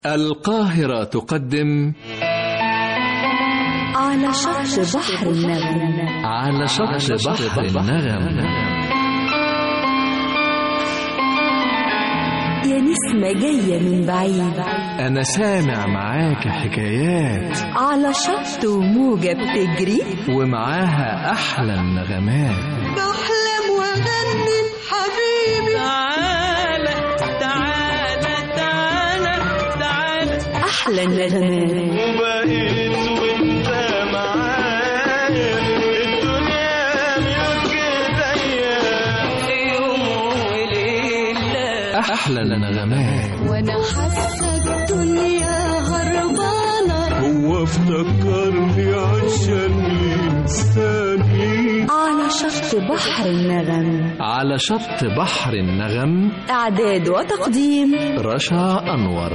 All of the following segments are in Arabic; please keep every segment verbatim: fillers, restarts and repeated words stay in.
القاهرة تقدم على شط بحر النغم. على شط بحر النغم. يا نسمة جاية من بعيد، أنا سامع معاك حكايات، على شط وموجة بتجري ومعاها أحلى النغمات. بحلم وأغني حبيبي، تعالى تعالى تعالى تعالى أحلى النغمات. وبقيت وانت معايا الدنيا ملك ايديا، يوم وليلة أحلى النغمات. وانا حاسة الدنيا هربانة، هو افتكرني عشان ينساني. على شط بحر النغم. على شط بحر النغم. إعداد وتقديم رشا أنور.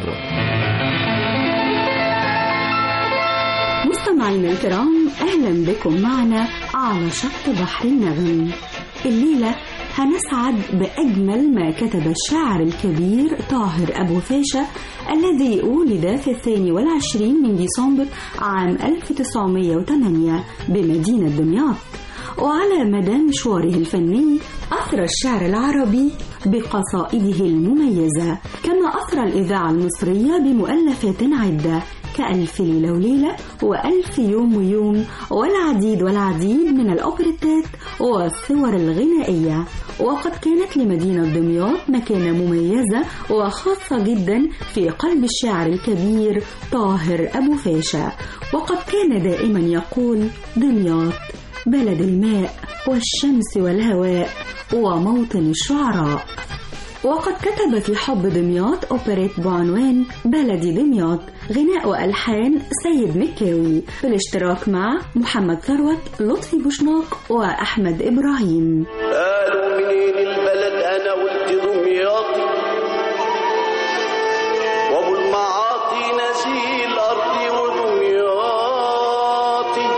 مستمعينا الكرام، أهلا بكم معنا على شط بحر النغم. الليلة هنسعد بأجمل ما كتب الشاعر الكبير طاهر أبو فاشا، الذي ولد في الثاني والعشرين من ديسمبر عام ألف وتسعمائة وثمانية بمدينة دمياط. وعلى مدى مشواره الفني أثرى الشعر العربي بقصائده المميزة، كما أثرى الإذاعة المصرية بمؤلفات عدة كألف ليلة وليلة وألف يوم ويوم والعديد والعديد من الأوبريتات والصور الغنائية. وقد كانت لمدينة دمياط مكانة مميزة وخاصة جدا في قلب الشاعر الكبير طاهر أبو فاشا، وقد كان دائما يقول: دمياط بلد الماء والشمس والهواء وموطن الشعراء. وقد كتب في حب دمياط أوبريت بعنوان بلدي دمياط، غناء وألحان سيد مكاوي، بالاشتراك مع محمد ثروت، لطفي بوشناق وأحمد إبراهيم. قالوا منين البلد؟ أنا قلت دمياطي، وأبو المعاطي نزيل أرضي ودمياطي.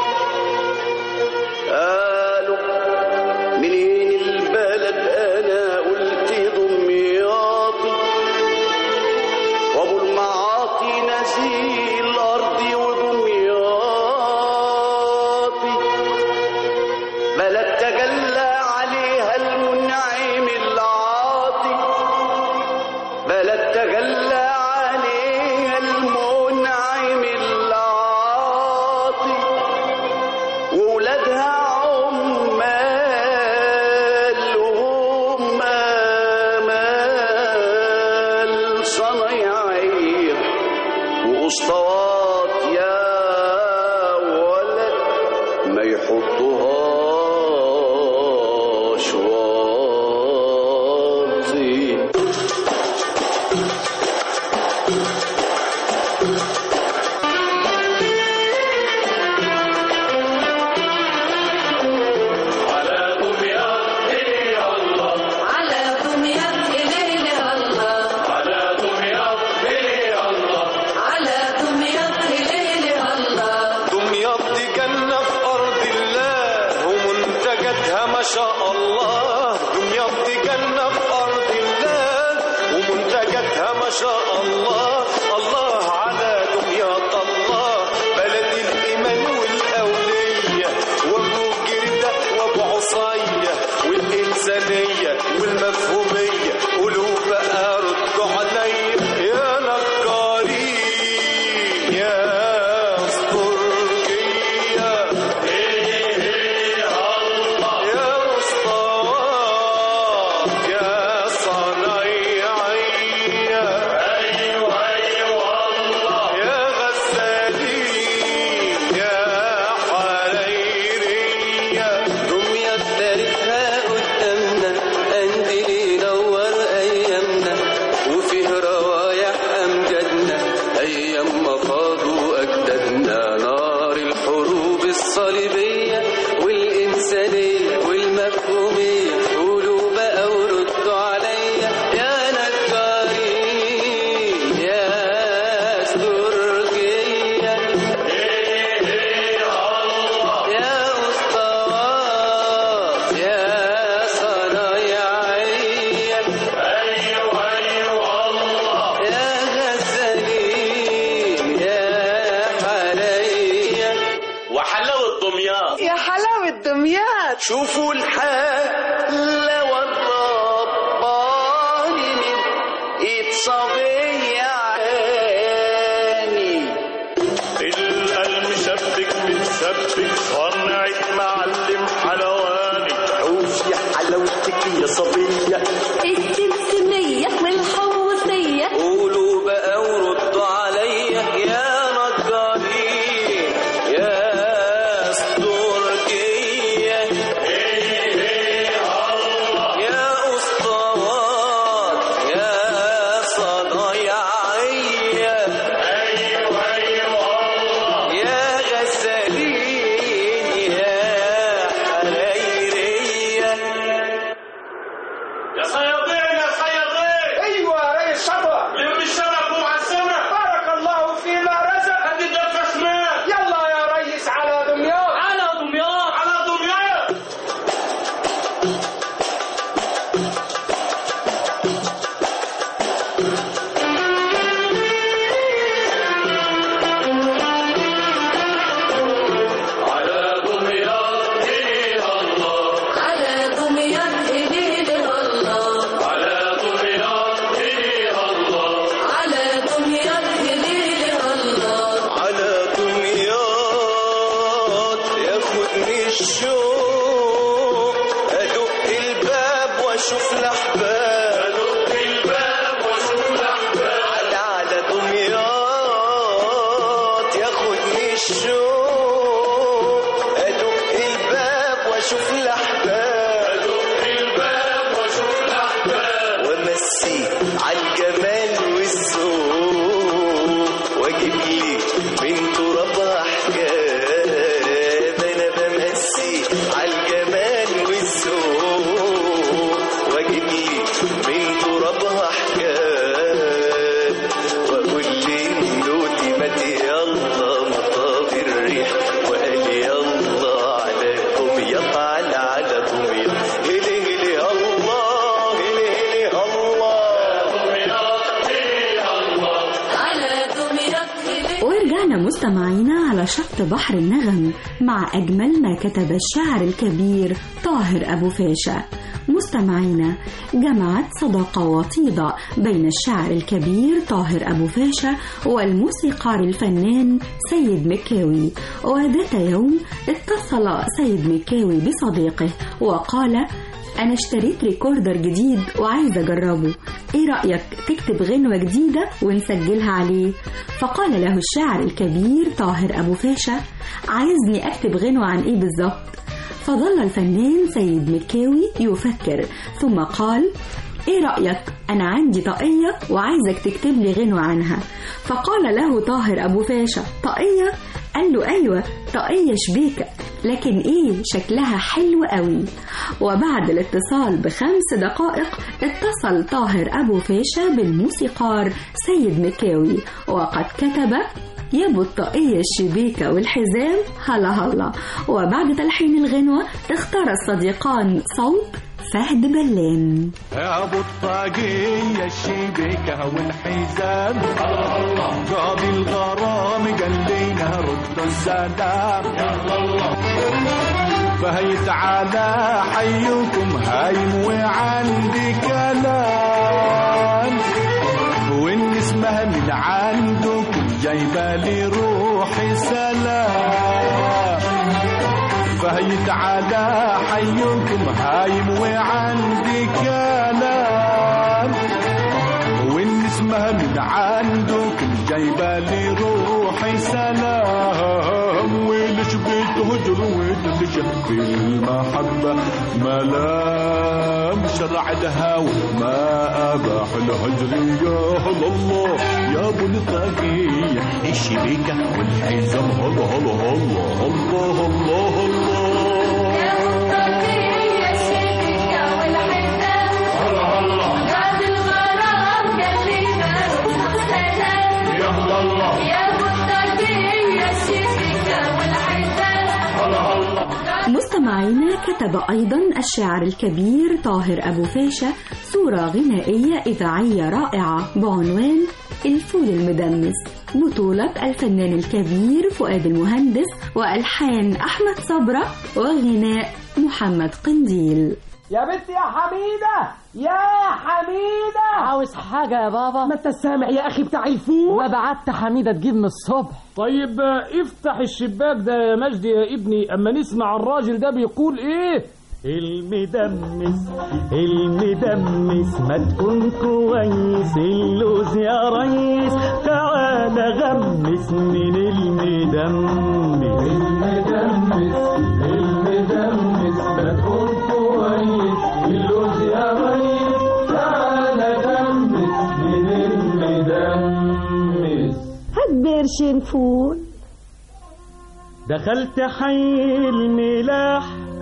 قالوا منين البلد؟ أنا قلت دمياطي، وأبو المعاطي نزيل أرضي ودمياطي. بلد تجلى عليها المنعم العاطي، بلد تجلى عليها المنعم العاطي. وولادها عمال وهم مال صنايعية وأسطوات، يا ولد ما يحطوهاش واطي. على دمياط شوفوا الحالة والرباني من ايد صبي عيني القلب مشبك متسبك صنعت معلم حلواني شوف يا حلاوتك يا صبية السمسمية والحوصية قولوا بقى وردوا عليا يا نجارين يا استرجية يا اسطوات يا صنايعية يا غسالين يا حريرية يا صيادين يا صيادين ايوه يا ريس شبع لم الشبك ومع السمك بارك الله فيما رزق. هدي الدفة شمال يلا يا ريس على دمياط. على دمياط على دمياط على دمياط إيه الله على دمياط إليه الله على دمياط إيه الله على دمياط إليه الله على دمياط ياخدني الشوق ادق الباب واشوف الاحباب أدق الباب وأشوف الأحباب على على دمياط ياخدني الشوق ادق الباب واشوف الاحباب أدق الباب وأشوف الأحباب وامسي على الجمال والذوق واجيب لي من ترابها حكايه انا بمسي على الجمال والذوق واجيب لي من ترابها حكايه واقول لي نوتي ماتي يلا مطاب الريح وقال يلا على دمياط على على دمياط هلي هلي الله هلي هلي الله على دمياط إليه ورجعنا مستمعينا على شط بحر النغم مع أجمل ما كتب الشاعر الكبير طاهر أبو فاشا. مستمعينا، جمعت صداقة وطيدة بين الشاعر الكبير طاهر أبو فاشا والموسيقار الفنان سيد مكاوي. وذات يوم اتصل سيد مكاوي بصديقه وقال: أنا اشتريت ريكوردر جديد وعايز أجربه، إيه رأيك تكتب غنوة جديدة ونسجلها عليه؟ فقال له الشاعر الكبير طاهر أبو فاشا: عايزني أكتب غنوة عن إيه بالظبط؟ فظل الفنان سيد مكاوي يفكر ثم قال: إيه رأيك أنا عندي طاقية وعايزك تكتب لي غنوة عنها. فقال له طاهر أبو فاشا: طاقية؟ قال له: أيوة طاقية شبيكة، لكن إيه شكلها حلو قوي. وبعد الاتصال بخمس دقائق اتصل طاهر أبو فاشا بالموسيقار سيد مكاوي وقد كتب: يا الطاقية الشبيكة والحزام هلا هلا. وبعد تلحين الغنوة اختار الصديقان صوت فهد بلان. يا ابو الطاقية الشبيكة والحزام قاضي الغرام قال لينا رد السلام فهي تعالى حيكم هايم وعندي كلام والنسمة من عندكم جايبة لي روحي سلام فهي تعالى حيكم هايم وعندي كلام والنسمة من عندكم جايبة لي روحي سلام وليش بتهجر وليش بالمحبة ملام شرع الهوى ما أباح الهجر يا الله يا ابو الطاقية الشبيكة والحزام هلا هلا هلا الله الله الله يا الطاقية الشبيكة والحزام هلا هلا قاضي الغرام قال لينا رد السلام يا الله يا الطاقية الشبيكة والحزام هلا هلا. مستمعينا، كتب أيضا الشاعر الكبير طاهر أبو فاشا صورة غنائية إذاعية رائعة بعنوان الفول المدمس، بطولة الفنان الكبير فؤاد المهندس، وألحان أحمد صبرة، وغناء محمد قنديل. يا بنت يا حميدة، يا حميدة، عاوز حاجة يا بابا؟ ما انت سامع يا اخي بتاع الفول؟ ما بعت حميدة تجيب من الصبح. طيب افتح الشباك ده يا مجدي يا ابني اما نسمع الراجل ده بيقول ايه. المدمس المدمس ما تكون كويس اللوز يا ريس، تعالى غمس من المدمس. المدمس المدمس ما تكون كويس اللوز يا ريس، تعالى غمس من المدمس. هات بقرشين فول. دخلت حي الملاح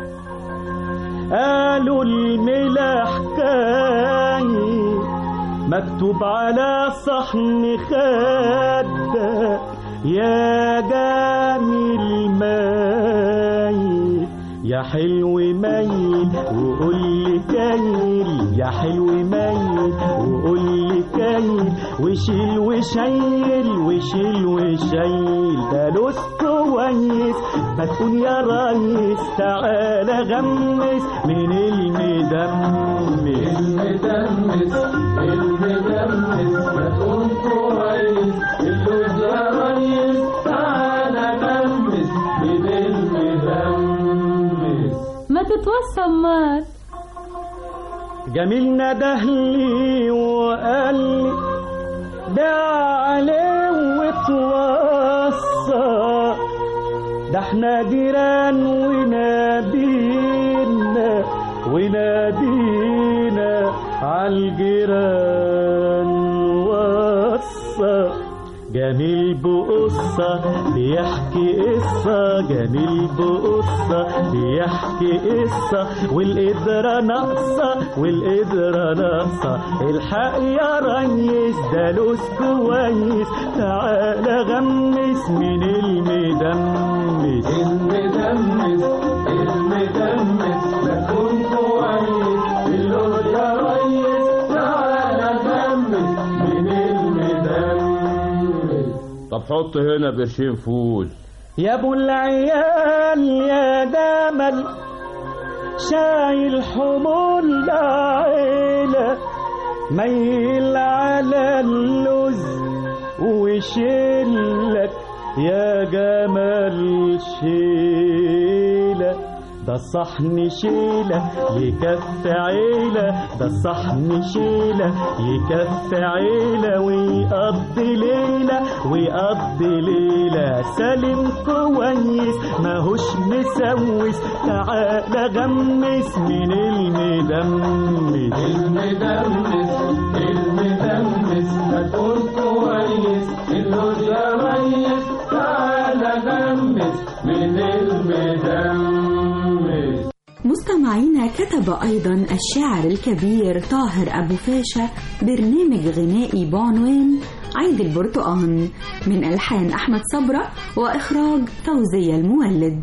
قالوا الملاح كاي مكتوب على صحن خدة يا جميل مايل، يا حلو مايل وقول لي كايل، يا حلو مايل وقول لي كايل، وشيل وشيل وشيل وشيل ده لوز كويس، ما تكون يا ريس تعالى غمس من المدمس. المدمس المدمس ما تكون كويس اللوز يا ريس، تعالى غمس من المدمس. ما تتوصى مال. جميل ندهلي وقال لي ده عليه وتوصى، ده احنا جيران ونادينا ونادينا عالجيران وصى. جميل بقصة بيحكي قصة، جميل بقصة بيحكي قصة، والقدرة ناقصة والقدرة ناقصة، الحق يا ريس ده لوز كويس، تعالى غمس من المدمس. المدمس المدمس ما تكون كويس اللوز يا ريس، تعالى غمس من المدمس. طب حط هنا برشين فول. يا ابو العيال يا جمل شايل حمول عيلة، ميل على اللوز وشيلك يا جمل شيلة، ده صحن شيلة يكفي عيلة، ده صحن شيلة يكفي عيلة، ويقضي ليلة ويقضي ليلة، سالم كويس ماهوش مسوس، تعالى غمس من المدمس. المدمس المدمس ما تكون كويس اللوز يا ريس، تعالى غمس من المدمس. مستمعينا، كتب أيضا الشاعر الكبير طاهر أبو فاشا برنامج غنائي بعنوان عيد البرتقال، من ألحان أحمد صبرة وإخراج فوزية المولد.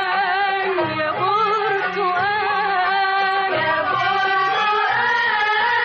يا برتقال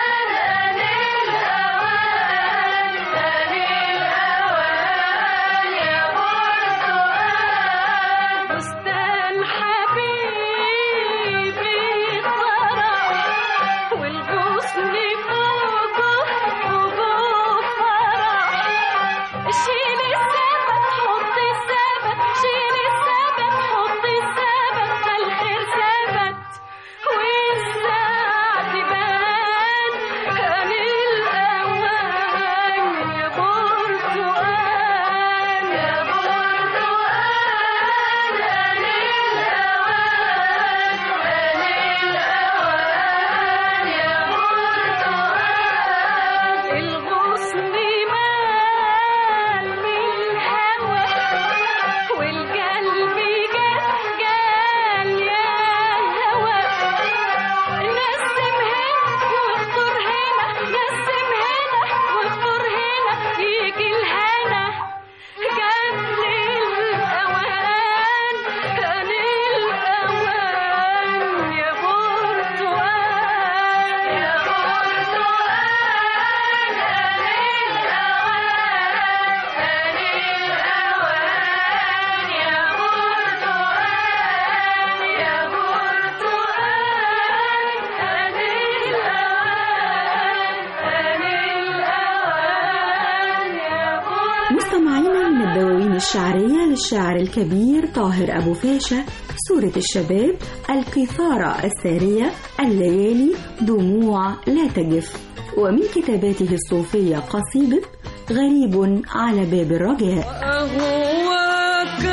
الشعرية للشاعر الكبير طاهر أبو فاشا، سورة الشباب، القيثارة السارية، الليالي، دموع لا تجف. ومن كتاباته الصوفية قصيدة غريب على باب الرجاء. أهواك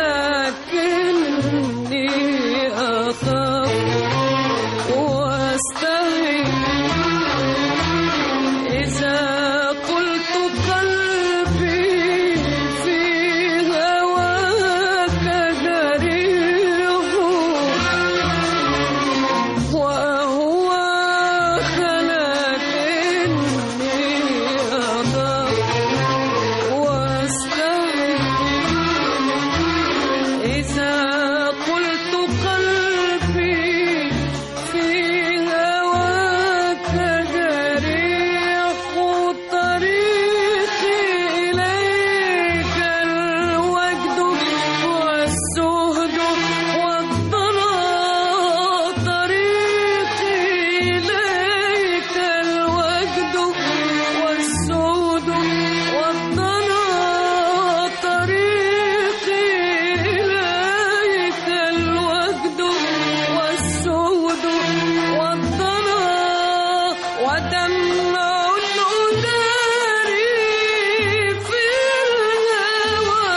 لكني أخاف واستحي إذا قلت قلبي في هواك جريح، وأهواك لكني أخاف واستحي إذا قلت قلبي في هواك جريح، طريقي إليك الوجد والزهد والضناء، طريقي إليك الوجد والزهد والضناء، طريقي إليك الوجد والزهد والضناء، ودمع أداري في الهوى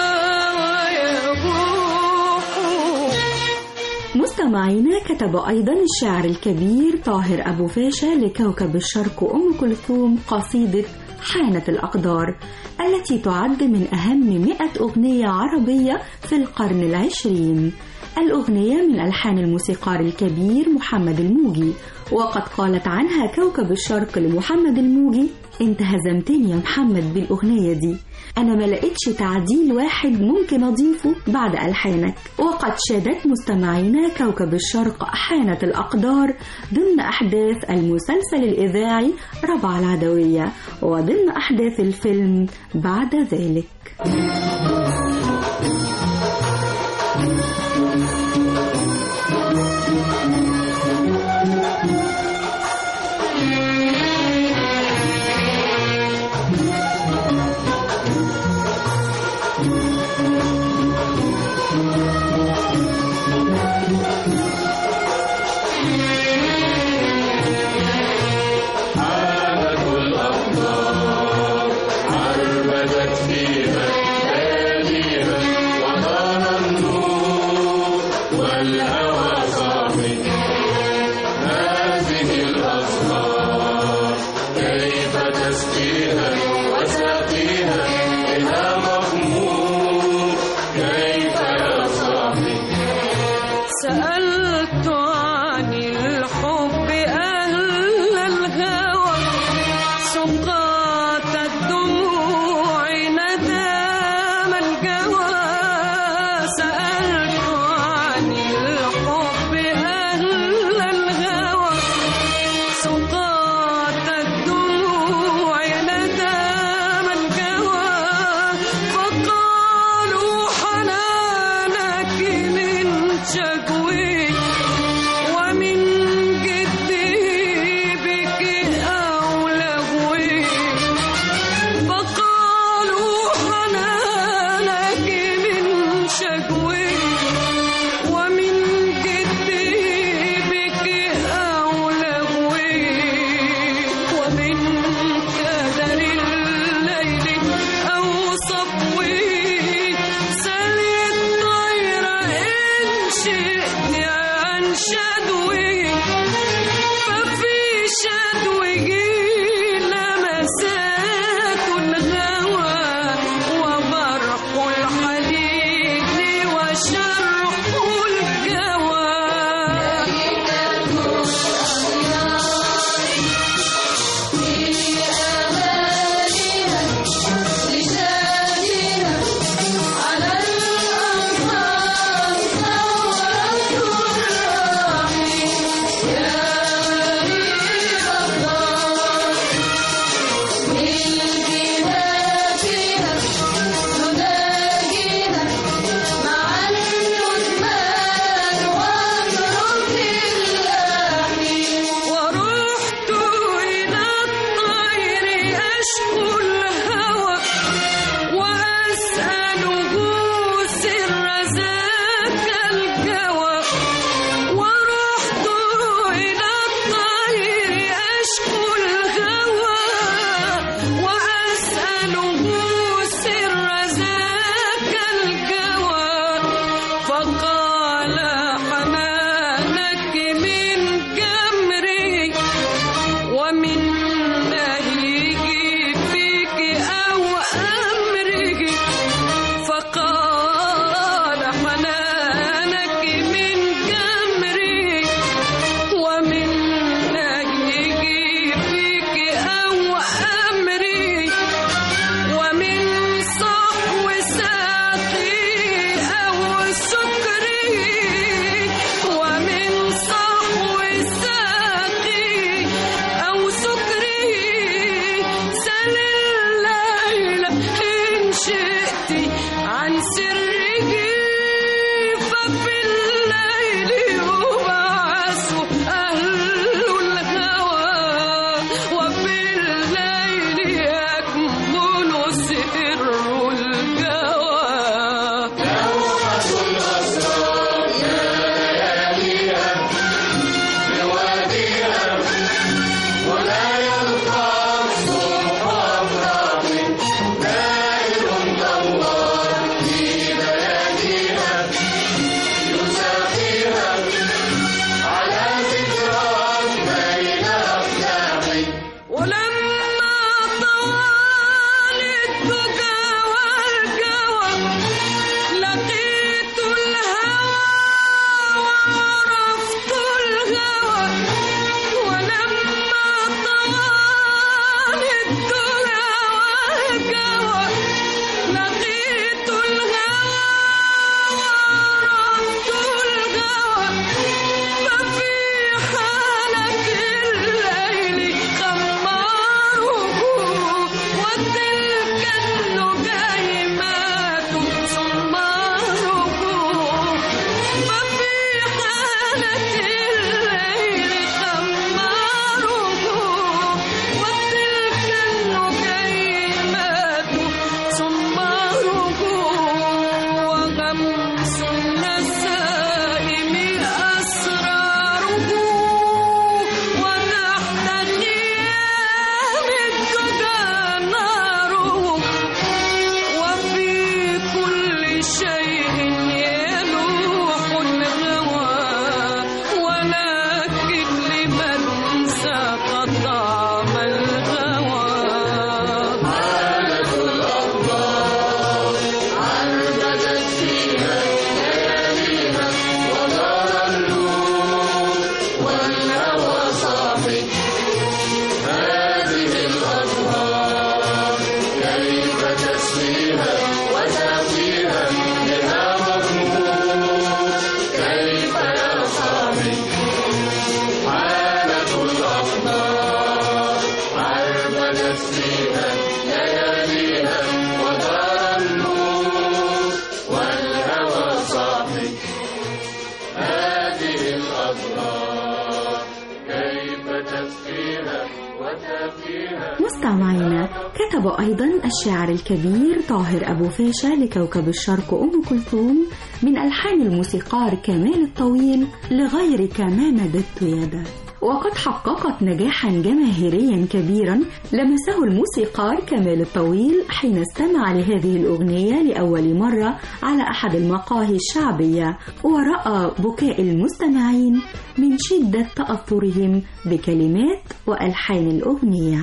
ويبوح. مستمعينا، كتب أيضا الشاعر الكبير طاهر أبو فاشا لكوكب الشرق أم كلثوم قصيدة حانت الأقدار، التي تعد من أهم مئة أغنية عربية في القرن العشرين. الأغنية من ألحان الموسيقار الكبير محمد الموجي، وقد قالت عنها كوكب الشرق لمحمد الموجي: انت هزمتني يا محمد بالأغنية دي، أنا ما لقيتش تعديل واحد ممكن أضيفه بعد ألحانك. وقد شادت مستمعينا كوكب الشرق حانت الأقدار ضمن أحداث المسلسل الإذاعي ربع العدوية، وضمن أحداث الفيلم بعد ذلك. سألت عن الحب أهل الهوى، سقاط الدموع ندام الجوى، سألت عن الحب أهل الهوى، سقاط الدموع ندام الجوى، فقالوا حنانك من شكوي ومن جدي بك أو لهوي، فقالوا حنانك من شكوي ومن جدي بك أو لهوي، ومن كدر الليل أو صبوي، سل الطير إن شئت عن شدوي، ففي شدوه لمسات الهوى، وبرق الحديد وشرق الجوى. على الأنهار ثورة الرحيم، حالة الأقدار عربدت فيها لياليها ودار النور والهوى صاحي هذه الأضرار كيف تفكيها وتفكيها. مستمعينا، كتب أيضا الشاعر الكبير طاهر أبو فاشا لكوكب الشرق أم كلثوم من ألحان الموسيقار كمال الطويل لغيرك ما مددت يدا، وقد حققت نجاحا جماهيريا كبيرا لمسه الموسيقار كمال الطويل حين استمع لهذه الأغنية لأول مرة على أحد المقاهي الشعبية، ورأى بكاء المستمعين من شدة تأثرهم بكلمات وألحان الأغنية.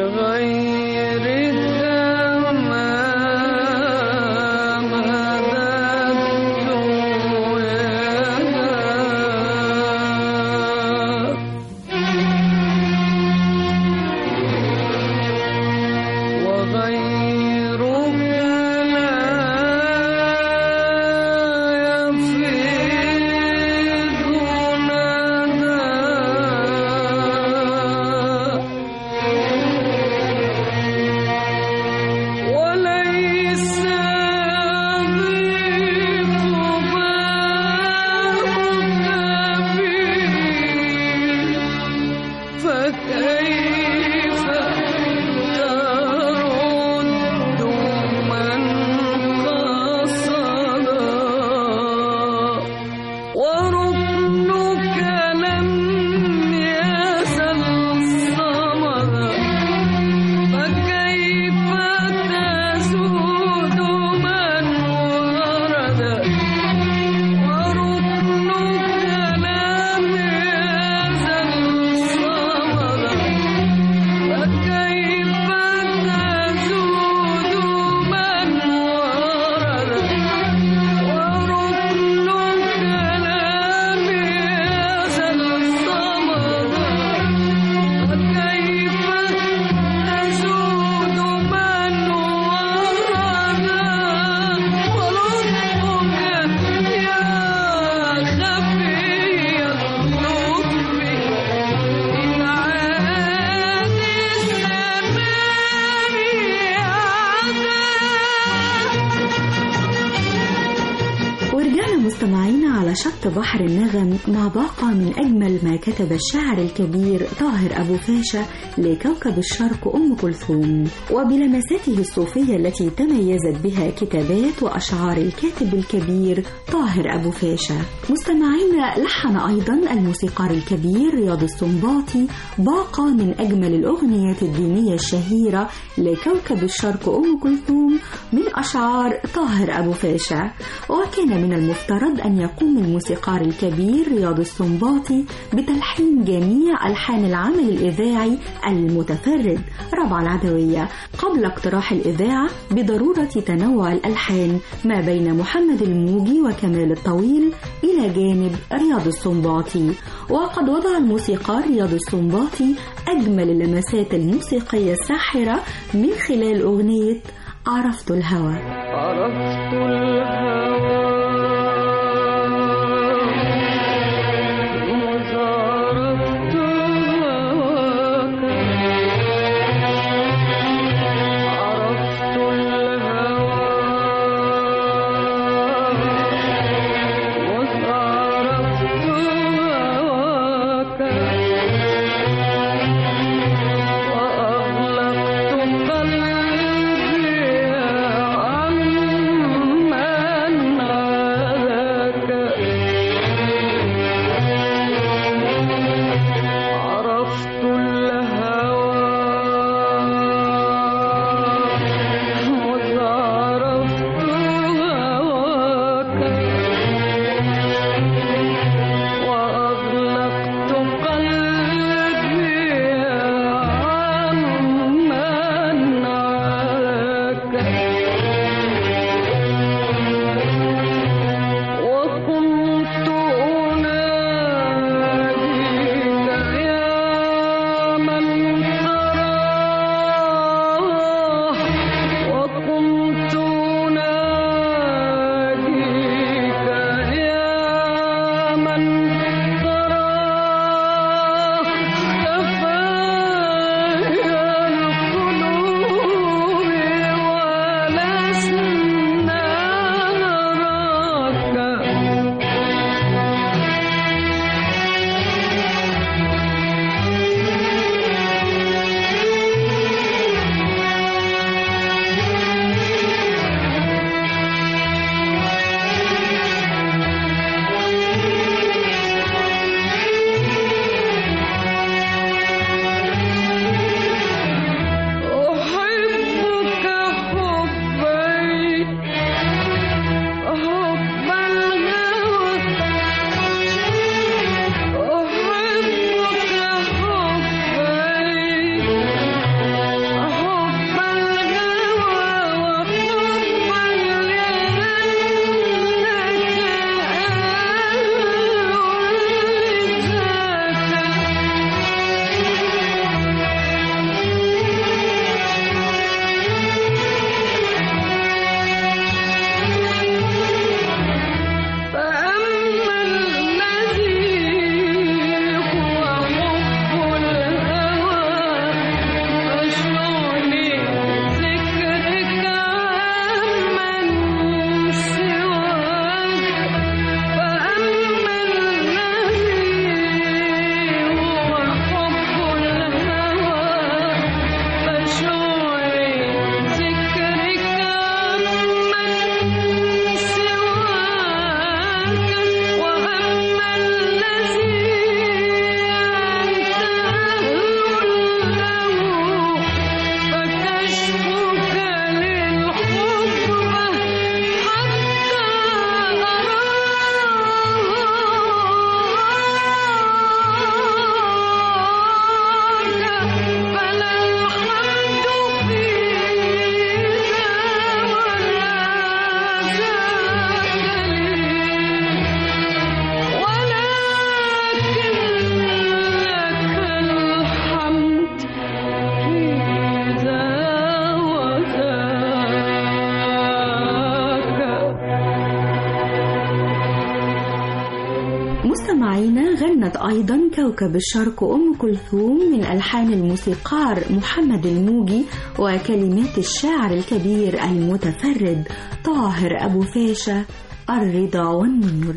شط بحر النغم مع باقة من أجمل ما كتب الشاعر الكبير طاهر أبو فاشا لكوكب الشرق أم كلثوم، وبلمساته الصوفية التي تميزت بها كتابات وأشعار الكاتب الكبير طاهر أبو فاشا. مستمعين، لحن أيضا الموسيقار الكبير رياض السنباطي باقة من أجمل الأغنيات الدينية الشهيرة لكوكب الشرق أم كلثوم من أشعار طاهر أبو فاشا، وكان من المفترض أن يقوم الموسيقار الكبير رياض السنباطي بتلحين جميع ألحان العمل الإذاعي المتفرد ربع العدوية قبل اقتراح الإذاعة بضرورة تنوع الألحان ما بين محمد الموجي وكمال الطويل إلى جانب رياض السنباطي. وقد وضع الموسيقار رياض السنباطي أجمل اللمسات الموسيقية الساحرة من خلال أغنية عرفت الهوى. عرفت الهوى من وغنت أيضا كوكب الشرق أم كلثوم من ألحان الموسيقار محمد الموجي وكلمات الشاعر الكبير المتفرد طاهر أبو فاشا الرضا والنور.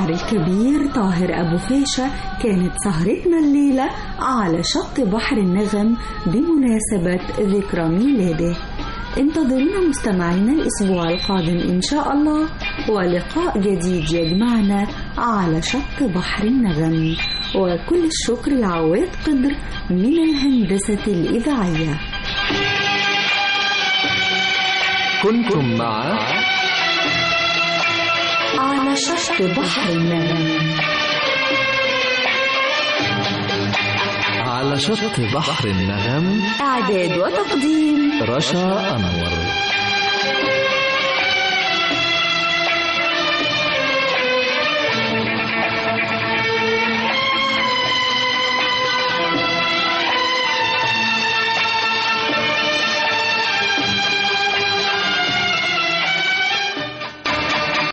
الشاعر الكبير طاهر أبو فاشا كانت سهرتنا الليلة على شط بحر النغم بمناسبة ذكرى ميلاده. انتظرونا مستمعينا الأسبوع القادم إن شاء الله، ولقاء جديد يجمعنا على شط بحر النغم. وكل الشكر لعواد قدر من الهندسة الإذاعية. كنتم مع على شط بحر النغم. على شط بحر النغم، إعداد وتقديم رشا أنور.